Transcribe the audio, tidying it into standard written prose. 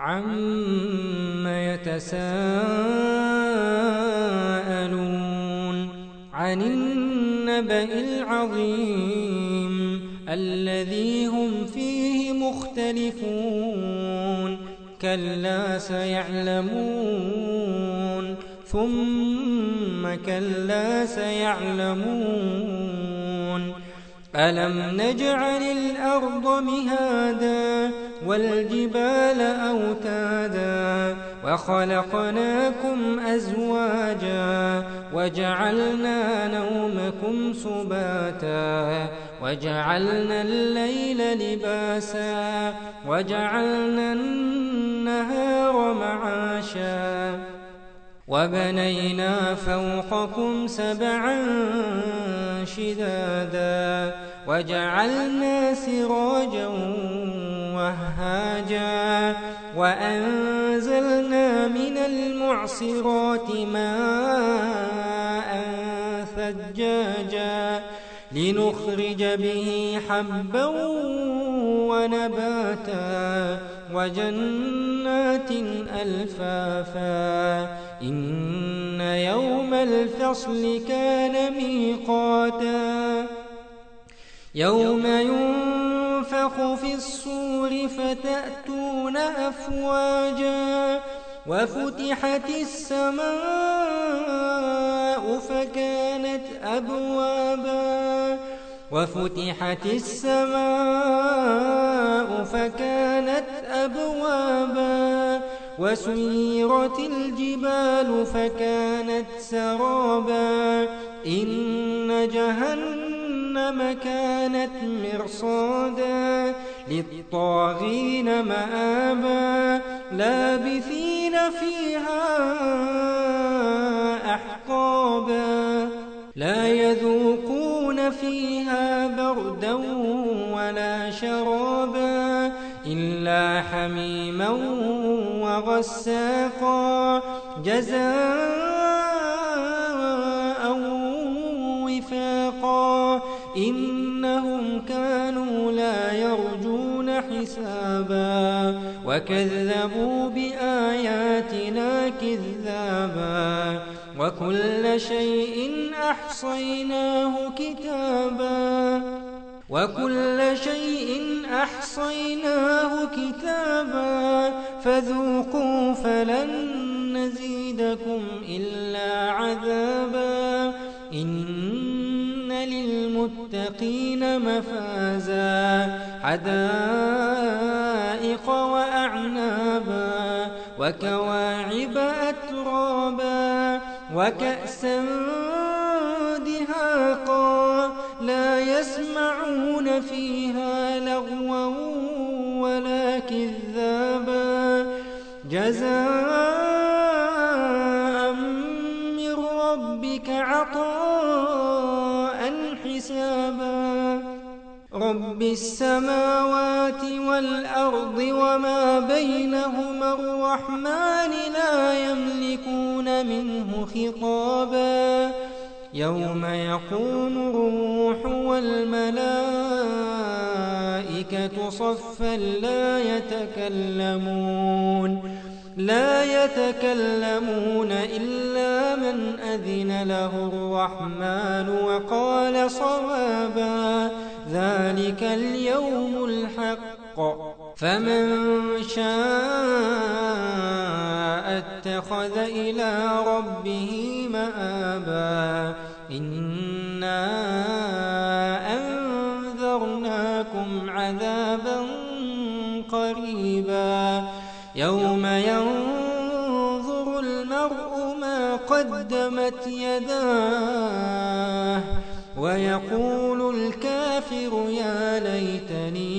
عَمَّ يَتَسَاءَلُونَ عَنِ النَّبَإِ الْعَظِيمِ الَّذِي هُمْ فِيهِ مُخْتَلِفُونَ كَلَّا سَيَعْلَمُونَ ثُمَّ كَلَّا سَيَعْلَمُونَ أَلَمْ نَجْعَلِ الْأَرْضَ مِهَادًا وَالْجِبَالَ أَوْتَادًا وَخَلَقْنَاكُمْ أَزْوَاجًا وَجَعَلْنَا نَوْمَكُمْ سُبَاتًا وَجَعَلْنَا اللَّيْلَ لِبَاسًا وَجَعَلْنَا النَّهَارَ مَعَاشًا وَبَنَيْنَا فَوْقَكُمْ سَبْعًا شِدَادًا وَجَعَلْنَا سِرَاجًا وَهَّاجًا وَأَنزَلْنَا مِنَ الْمُعْصِرَاتِ مَاءً ثَجَّاجًا لِنُخْرِجَ بِهِ حَبًّا وَنَبَاتًا وَجَنَّاتٍ أَلْفَافًا إِنَّ يَوْمَ الْفَصْلِ كَانَ مِيقَاتًا يَوْمَ يُنفَخُ فِي الصُّورِ فَتَأْتُونَ أَفْوَاجًا وَفُتِحَتِ السَّمَاءُ فَكَانَتْ أَبْوَابًا وَفُتِحَتِ السَّمَاءُ فَكَانَتْ أَبْوَابًا وَسُيِّرَتِ الْجِبَالُ فَكَانَتْ سَرَابًا إِنَّ جَهَنَّمَ كَانَتْ مِرْصَادًا لِلطَّاغِينَ مَآبًا لَابِثِينَ فِيهَا أَحْقَابًا لَا يَذُوقُونَ فِيهَا بَرْدًا وَلَا شَرَابًا إِلَّا حَمِيمًا وَغَسَّاقًا جَزَاءً وِفَاقًا إِنَّهُمْ كَانُوا لَا يَرْجُونَ حِسَابًا وَكَذَّبُوا بِآيَاتِنَا كِذَّابًا وَكُلَّ شَيْءٍ أَحْصَيْنَاهُ كِتَابًا فَذُوقُوا فَلَن نَّزِيدَكُمْ إِلَّا عَذَابًا إِنَّ لِلْمُتَّقِينَ مَفَازًا حَدَائِقَ وَأَعْنَابًا وَكَوَاعِبَ أَتْرَابًا وَكَأْسًا دِهَاقًا لَا يَسْمَعُونَ فِيهَا لَغْوًا وَلَا كِذَّابًا جَزَاءً مِّن رَّبِّكَ عَطَاءً حِسَابًا رَبِّ السَّمَاوَاتِ وَالْأَرْضِ وَمَا بَيْنَهُمَا الرَّحْمَٰنِ لَا يَمْلِكُونَ مِنْهُ خِطَابًا يَوْمَ يَقُومُ الرُّوحُ وَالْمَلَائِكَةُ صَفًّا لا يتكلمون إلا من أذن له الرحمن وقال صوابا ذلك اليوم الحق فمن شاء اتخذ إلى ربه مآبا إنا أنذرناكم عذابا قريبا يوم ينظر المرء ما قدمت يداه ويقول الكافر يا ليتني